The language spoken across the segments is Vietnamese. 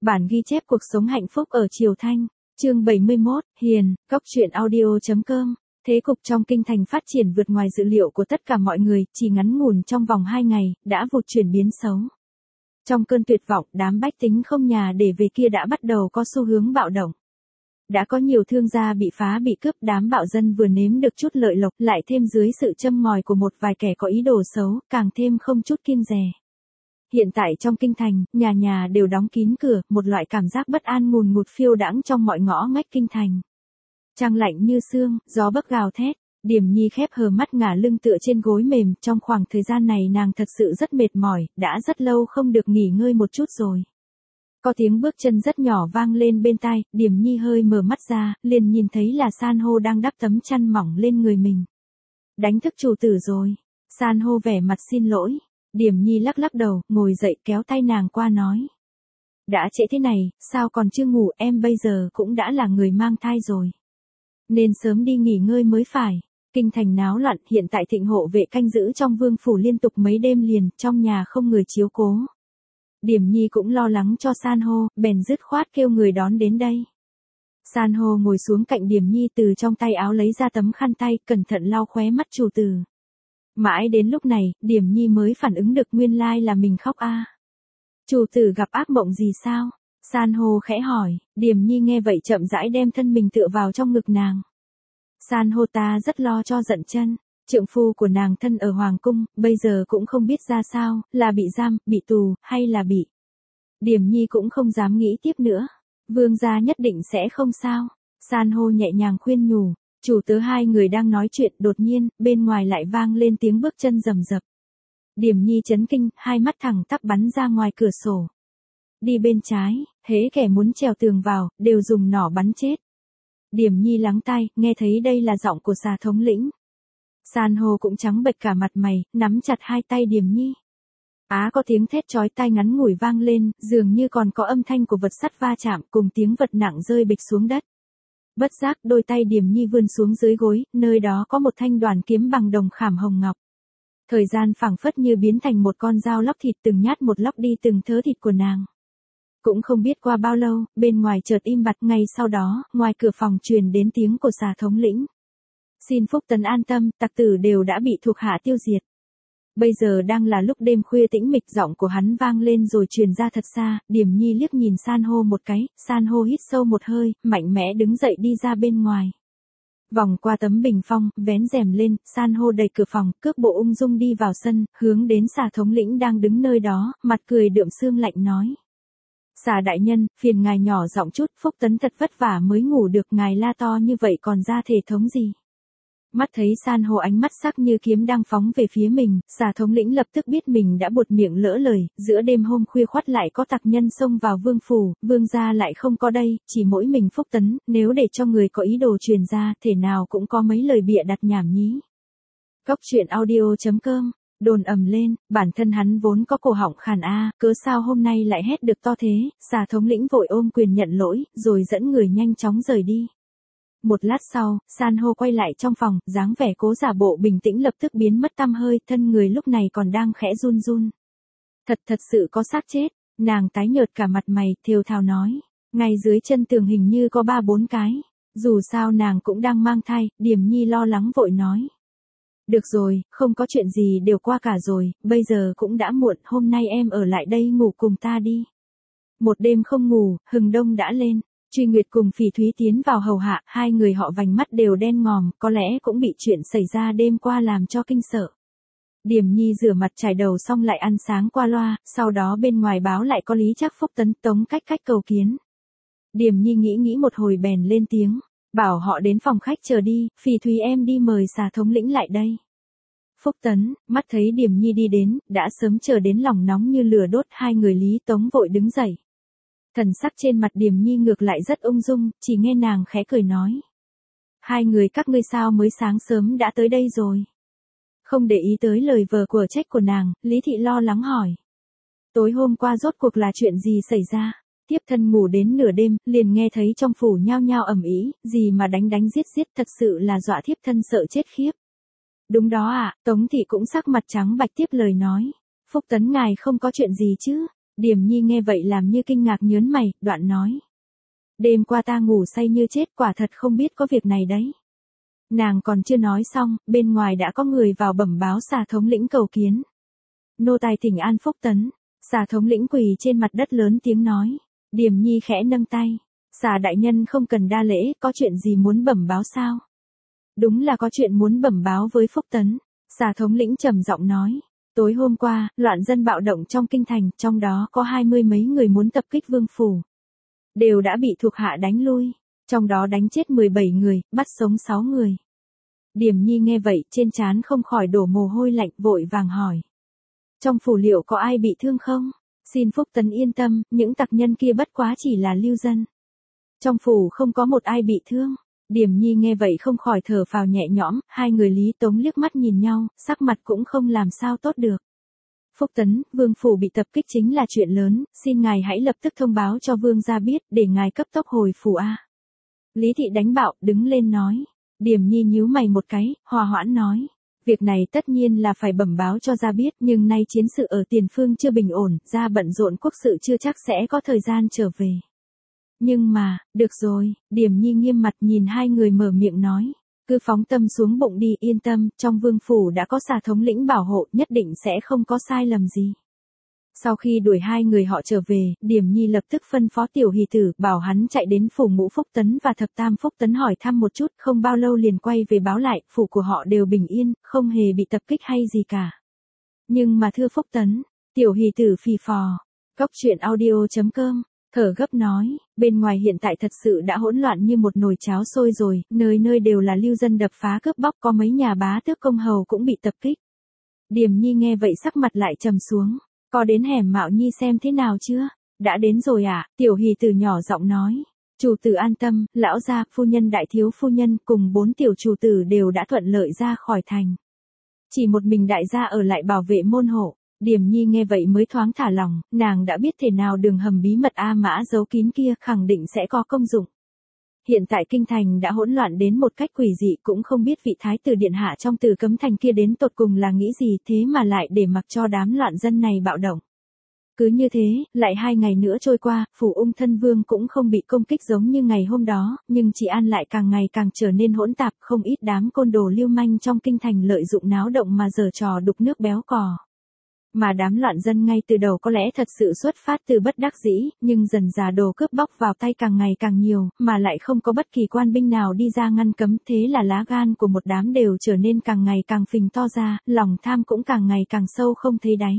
Bản ghi chép cuộc sống hạnh phúc ở Triều Thanh, chương 71, Hiền, Cốc truyện audio.com. Thế cục trong kinh thành phát triển vượt ngoài dự liệu của tất cả mọi người, chỉ ngắn ngủn trong vòng 2 ngày, đã vụt chuyển biến xấu. Trong cơn tuyệt vọng, đám bách tính không nhà để về kia đã bắt đầu có xu hướng bạo động. Đã có nhiều thương gia bị phá bị cướp, đám bạo dân vừa nếm được chút lợi lộc, lại thêm dưới sự châm ngòi của một vài kẻ có ý đồ xấu, càng thêm không chút kiêng dè. Hiện tại trong kinh thành, nhà nhà đều đóng kín cửa, một loại cảm giác bất an ngùn ngụt phiêu đãng trong mọi ngõ ngách kinh thành. Trăng lạnh như sương, gió bấc gào thét, Điềm Nhi khép hờ mắt ngả lưng tựa trên gối mềm, trong khoảng thời gian này nàng thật sự rất mệt mỏi, đã rất lâu không được nghỉ ngơi một chút rồi. Có tiếng bước chân rất nhỏ vang lên bên tai, Điềm Nhi hơi mở mắt ra, liền nhìn thấy là San hô đang đắp tấm chăn mỏng lên người mình. Đánh thức chủ tử rồi. San hô vẻ mặt xin lỗi. Điềm Nhi lắc lắc đầu, ngồi dậy kéo tay nàng qua nói. Đã trễ thế này, sao còn chưa ngủ, em bây giờ cũng đã là người mang thai rồi. Nên sớm đi nghỉ ngơi mới phải. Kinh thành náo loạn, hiện tại Thịnh hộ vệ canh giữ trong vương phủ liên tục mấy đêm liền, trong nhà không người chiếu cố. Điềm Nhi cũng lo lắng cho San hô, bèn dứt khoát kêu người đón đến đây. San hô ngồi xuống cạnh Điềm Nhi, từ trong tay áo lấy ra tấm khăn tay, cẩn thận lau khóe mắt chủ tử. Mãi đến lúc này, Điềm Nhi mới phản ứng được nguyên lai là mình khóc a. Chủ tử gặp ác mộng gì sao? San hô khẽ hỏi. Điềm Nhi nghe vậy chậm rãi đem thân mình tựa vào trong ngực nàng. San hô, ta rất lo cho Dận Chân. Trượng phu của nàng thân ở hoàng cung, bây giờ cũng không biết ra sao, là bị giam, bị tù, hay là bị. Điềm Nhi cũng không dám nghĩ tiếp nữa. Vương gia nhất định sẽ không sao. San hô nhẹ nhàng khuyên nhủ. Chủ tớ hai người đang nói chuyện, đột nhiên, bên ngoài lại vang lên tiếng bước chân rầm rập. Điềm Nhi chấn kinh, hai mắt thẳng tắp bắn ra ngoài cửa sổ. Đi bên trái, hễ kẻ muốn trèo tường vào, đều dùng nỏ bắn chết. Điềm Nhi lắng tai, nghe thấy đây là giọng của Xà thống lĩnh. San hô cũng trắng bệch cả mặt mày, nắm chặt hai tay Điềm Nhi. Có tiếng thét chói tai ngắn ngủi vang lên, dường như còn có âm thanh của vật sắt va chạm cùng tiếng vật nặng rơi bịch xuống đất. Bất giác đôi tay Điềm Nhi vươn xuống dưới gối, nơi đó có một thanh đoàn kiếm bằng đồng khảm hồng ngọc. Thời gian phảng phất như biến thành một con dao lóc thịt, từng nhát một lóc đi từng thớ thịt của nàng. Cũng không biết qua bao lâu, bên ngoài chợt im bặt, ngay sau đó, ngoài cửa phòng truyền đến tiếng của Xà thống lĩnh. Xin Phúc Tấn an tâm, tặc tử đều đã bị thuộc hạ tiêu diệt. Bây giờ đang là lúc đêm khuya tĩnh mịch, giọng của hắn vang lên rồi truyền ra thật xa. Điềm Nhi liếc nhìn San hô một cái, San hô hít sâu một hơi, mạnh mẽ đứng dậy đi ra bên ngoài. Vòng qua tấm bình phong, vén rèm lên, San hô đẩy cửa phòng, cước bộ ung dung đi vào sân, hướng đến Xà thống lĩnh đang đứng nơi đó, mặt cười đượm sương lạnh nói. Xà đại nhân, phiền ngài nhỏ giọng chút, Phúc Tấn thật vất vả mới ngủ được, ngài la to như vậy còn ra thể thống gì. Mắt thấy San hô ánh mắt sắc như kiếm đang phóng về phía mình, Xà thống lĩnh lập tức biết mình đã buột miệng lỡ lời, giữa đêm hôm khuya khoắt lại có tặc nhân xông vào vương phủ, vương gia lại không có đây, chỉ mỗi mình Phúc Tấn, nếu để cho người có ý đồ truyền ra, thể nào cũng có mấy lời bịa đặt nhảm nhí. Cốc truyện audio.com. Đồn ầm lên, bản thân hắn vốn có cổ họng khàn cớ sao hôm nay lại hét được to thế. Xà thống lĩnh vội ôm quyền nhận lỗi, rồi dẫn người nhanh chóng rời đi. Một lát sau, San hô quay lại trong phòng, dáng vẻ cố giả bộ bình tĩnh lập tức biến mất tăm hơi, thân người lúc này còn đang khẽ run run. Thật sự có xác chết. Nàng tái nhợt cả mặt mày, thều thào nói. Ngay dưới chân tường hình như có 3-4 cái. Dù sao nàng cũng đang mang thai. Điềm Nhi lo lắng vội nói. Được rồi, không có chuyện gì, đều qua cả rồi, bây giờ cũng đã muộn, hôm nay em ở lại đây ngủ cùng ta đi. Một đêm không ngủ, hừng đông đã lên. Truy Nguyệt cùng Phỉ Thúy tiến vào hầu hạ, hai người họ vành mắt đều đen ngòm, có lẽ cũng bị chuyện xảy ra đêm qua làm cho kinh sợ. Điềm Nhi rửa mặt chải đầu xong lại ăn sáng qua loa, sau đó bên ngoài báo lại có Lý Trác Phúc Tấn Tống cách cầu kiến. Điềm Nhi nghĩ một hồi bèn lên tiếng, bảo họ đến phòng khách chờ đi, Phỉ Thúy em đi mời Xà thống lĩnh lại đây. Phúc Tấn, mắt thấy Điềm Nhi đi đến, đã sớm chờ đến lòng nóng như lửa đốt, hai người Lý Tống vội đứng dậy. Thần sắc trên mặt Điềm Nhi ngược lại rất ung dung, chỉ nghe nàng khẽ cười nói. Hai người các ngươi sao mới sáng sớm đã tới đây rồi? Không để ý tới lời vờ của trách của nàng, Lý Thị lo lắng hỏi. Tối hôm qua rốt cuộc là chuyện gì xảy ra? Thiếp thân ngủ đến nửa đêm, liền nghe thấy trong phủ nhao nhao ầm ĩ, gì mà đánh giết, thật sự là dọa thiếp thân sợ chết khiếp. Đúng đó Tống Thị cũng sắc mặt trắng bạch tiếp lời nói. Phúc Tấn ngài không có chuyện gì chứ? Điềm Nhi nghe vậy làm như kinh ngạc nhớn mày, đoạn nói. Đêm qua ta ngủ say như chết, quả thật không biết có việc này đấy. Nàng còn chưa nói xong, bên ngoài đã có người vào bẩm báo Xà thống lĩnh cầu kiến. Nô tài thỉnh an Phúc Tấn. Xà thống lĩnh quỳ trên mặt đất lớn tiếng nói. Điềm Nhi khẽ nâng tay. Xà đại nhân không cần đa lễ, có chuyện gì muốn bẩm báo sao? Đúng là có chuyện muốn bẩm báo với Phúc Tấn. Xà thống lĩnh trầm giọng nói. Tối hôm qua, loạn dân bạo động trong kinh thành, trong đó có 20 mấy người muốn tập kích vương phủ. Đều đã bị thuộc hạ đánh lui, trong đó đánh chết 17 người, bắt sống 6 người. Điềm Nhi nghe vậy, trên trán không khỏi đổ mồ hôi lạnh, vội vàng hỏi. Trong phủ liệu có ai bị thương không? Xin Phúc Tấn yên tâm, những tặc nhân kia bất quá chỉ là lưu dân. Trong phủ không có một ai bị thương. Điềm Nhi nghe vậy không khỏi thở phào nhẹ nhõm, hai người Lý Tống liếc mắt nhìn nhau, sắc mặt cũng không làm sao tốt được. Phúc Tấn, vương phủ bị tập kích chính là chuyện lớn, xin ngài hãy lập tức thông báo cho vương gia biết, để ngài cấp tốc hồi phủ a. Lý Thị đánh bạo, đứng lên nói. Điềm Nhi nhíu mày một cái, hòa hoãn nói. Việc này tất nhiên là phải bẩm báo cho gia biết, nhưng nay chiến sự ở tiền phương chưa bình ổn, gia bận rộn quốc sự chưa chắc sẽ có thời gian trở về. Nhưng mà, được rồi, Điềm Nhi nghiêm mặt nhìn hai người mở miệng nói. Cứ phóng tâm xuống bụng đi, yên tâm, trong vương phủ đã có Xà thống lĩnh bảo hộ, nhất định sẽ không có sai lầm gì. Sau khi đuổi hai người họ trở về, Điềm Nhi lập tức phân phó Tiểu Hỷ Tử, bảo hắn chạy đến phủ Ngũ Phúc Tấn và Thập Tam Phúc Tấn hỏi thăm một chút, không bao lâu liền quay về báo lại, phủ của họ đều bình yên, không hề bị tập kích hay gì cả. Nhưng mà thưa Phúc Tấn, Tiểu Hỷ Tử phì phò, Cóc Truyện Audio.com, thở gấp nói, bên ngoài hiện tại thật sự đã hỗn loạn như một nồi cháo sôi rồi, nơi nơi đều là lưu dân đập phá cướp bóc, có mấy nhà bá tước công hầu cũng bị tập kích. Điềm Nhi nghe vậy sắc mặt lại trầm xuống. Có đến hẻm Mạo Nhi xem thế nào chưa? Đã đến rồi à? Tiểu Hỷ Tử nhỏ giọng nói. Chủ tử an tâm, lão gia, phu nhân đại thiếu phu nhân cùng 4 tiểu chủ tử đều đã thuận lợi ra khỏi thành. Chỉ một mình đại gia ở lại bảo vệ môn hộ. Điềm Nhi nghe vậy mới thoáng thả lòng, nàng đã biết thể nào đường hầm bí mật A Mã giấu kín kia khẳng định sẽ có công dụng. Hiện tại kinh thành đã hỗn loạn đến một cách quỷ dị, cũng không biết vị thái tử điện hạ trong Tử Cấm Thành kia đến tột cùng là nghĩ gì, thế mà lại để mặc cho đám loạn dân này bạo động. Cứ như thế, lại 2 ngày nữa trôi qua, phủ Ung Thân Vương cũng không bị công kích giống như ngày hôm đó, nhưng Trị An lại càng ngày càng trở nên hỗn tạp, không ít đám côn đồ lưu manh trong kinh thành lợi dụng náo động mà giở trò đục nước béo cò. Mà đám loạn dân ngay từ đầu có lẽ thật sự xuất phát từ bất đắc dĩ, nhưng dần dà đồ cướp bóc vào tay càng ngày càng nhiều, mà lại không có bất kỳ quan binh nào đi ra ngăn cấm, thế là lá gan của một đám đều trở nên càng ngày càng phình to ra, lòng tham cũng càng ngày càng sâu không thấy đáy.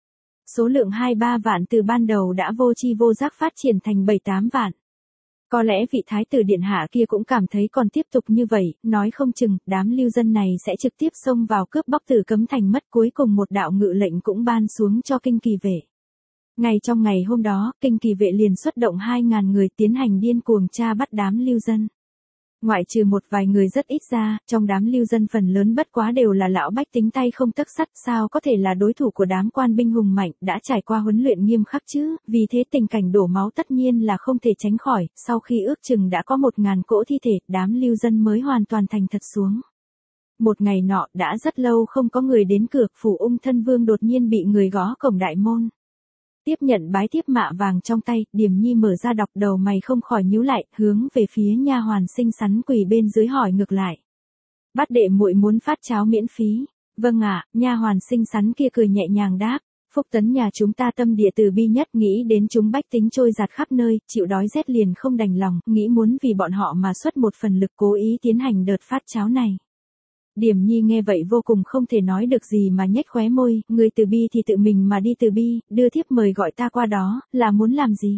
Số lượng 2-3 vạn từ ban đầu đã vô tri vô giác phát triển thành 7-8 vạn. Có lẽ vị thái tử điện hạ kia cũng cảm thấy còn tiếp tục như vậy, nói không chừng, đám lưu dân này sẽ trực tiếp xông vào cướp bóc Tử Cấm Thành mất, cuối cùng một đạo ngự lệnh cũng ban xuống cho kinh kỳ vệ. Ngay trong ngày hôm đó, kinh kỳ vệ liền xuất động 2.000 người tiến hành điên cuồng tra bắt đám lưu dân. Ngoại trừ một vài người rất ít ra, trong đám lưu dân phần lớn bất quá đều là lão bách tính tay không tấc sắt, sao có thể là đối thủ của đám quan binh hùng mạnh, đã trải qua huấn luyện nghiêm khắc chứ, vì thế tình cảnh đổ máu tất nhiên là không thể tránh khỏi, sau khi ước chừng đã có 1.000 cỗ thi thể, đám lưu dân mới hoàn toàn thành thật xuống. Một ngày nọ, đã rất lâu không có người đến cửa, phủ Ung Thân Vương đột nhiên bị người gõ cổng đại môn. Tiếp nhận bái thiếp mạ vàng trong tay, Điềm Nhi mở ra đọc, đầu mày không khỏi nhíu lại, hướng về phía nha hoàn xinh xắn quỳ bên dưới hỏi ngược lại. Bát đệ muội muốn phát cháo miễn phí. Vâng ạ, nha hoàn xinh xắn kia cười nhẹ nhàng đáp. Phúc Tấn nhà chúng ta tâm địa từ bi nhất, nghĩ đến chúng bách tính trôi giạt khắp nơi, chịu đói rét liền không đành lòng, nghĩ muốn vì bọn họ mà xuất một phần lực, cố ý tiến hành đợt phát cháo này. Điềm Nhi nghe vậy vô cùng không thể nói được gì mà nhếch khóe môi, người từ bi thì tự mình mà đi từ bi, đưa thiếp mời gọi ta qua đó, là muốn làm gì?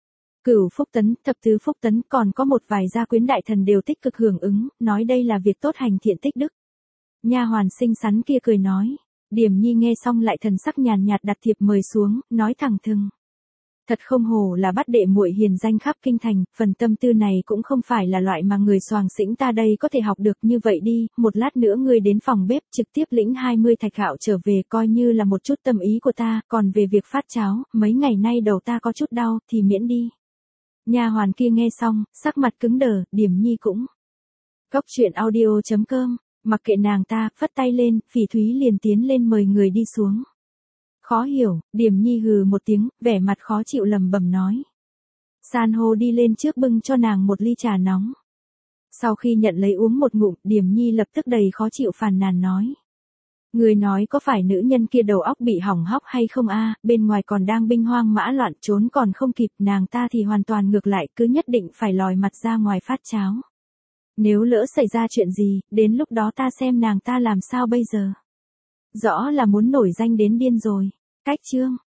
Cửu Phúc Tấn, Thập Tứ Phúc Tấn, còn có một vài gia quyến đại thần đều tích cực hưởng ứng, nói đây là việc tốt hành thiện tích đức. Nha hoàn xinh xắn kia cười nói. Điềm Nhi nghe xong lại thần sắc nhàn nhạt đặt thiệp mời xuống, nói thẳng thừng. Thật không hổ là bát đệ muội hiền danh khắp kinh thành, phần tâm tư này cũng không phải là loại mà người soàng xĩnh ta đây có thể học được. Như vậy đi, một lát nữa ngươi đến phòng bếp trực tiếp lĩnh 20 thạch gạo trở về, coi như là một chút tâm ý của ta, còn về việc phát cháo, mấy ngày nay đầu ta có chút đau, thì miễn đi. Nha hoàn kia nghe xong, sắc mặt cứng đờ, Điềm Nhi cũng. Cóc Truyện Audio.com, mặc kệ nàng ta, phất tay lên, Phỉ Thúy liền tiến lên mời người đi xuống. Khó hiểu, Điềm Nhi hừ một tiếng, vẻ mặt khó chịu lẩm bẩm nói. San hô đi lên trước bưng cho nàng một ly trà nóng. Sau khi nhận lấy uống một ngụm, Điềm Nhi lập tức đầy khó chịu phàn nàn nói. Người nói có phải nữ nhân kia đầu óc bị hỏng hóc hay không a? Bên ngoài còn đang binh hoang mã loạn trốn còn không kịp, nàng ta thì hoàn toàn ngược lại, cứ nhất định phải lòi mặt ra ngoài phát cháo. Nếu lỡ xảy ra chuyện gì, đến lúc đó ta xem nàng ta làm sao bây giờ. Rõ là muốn nổi danh đến điên rồi. Cách chương.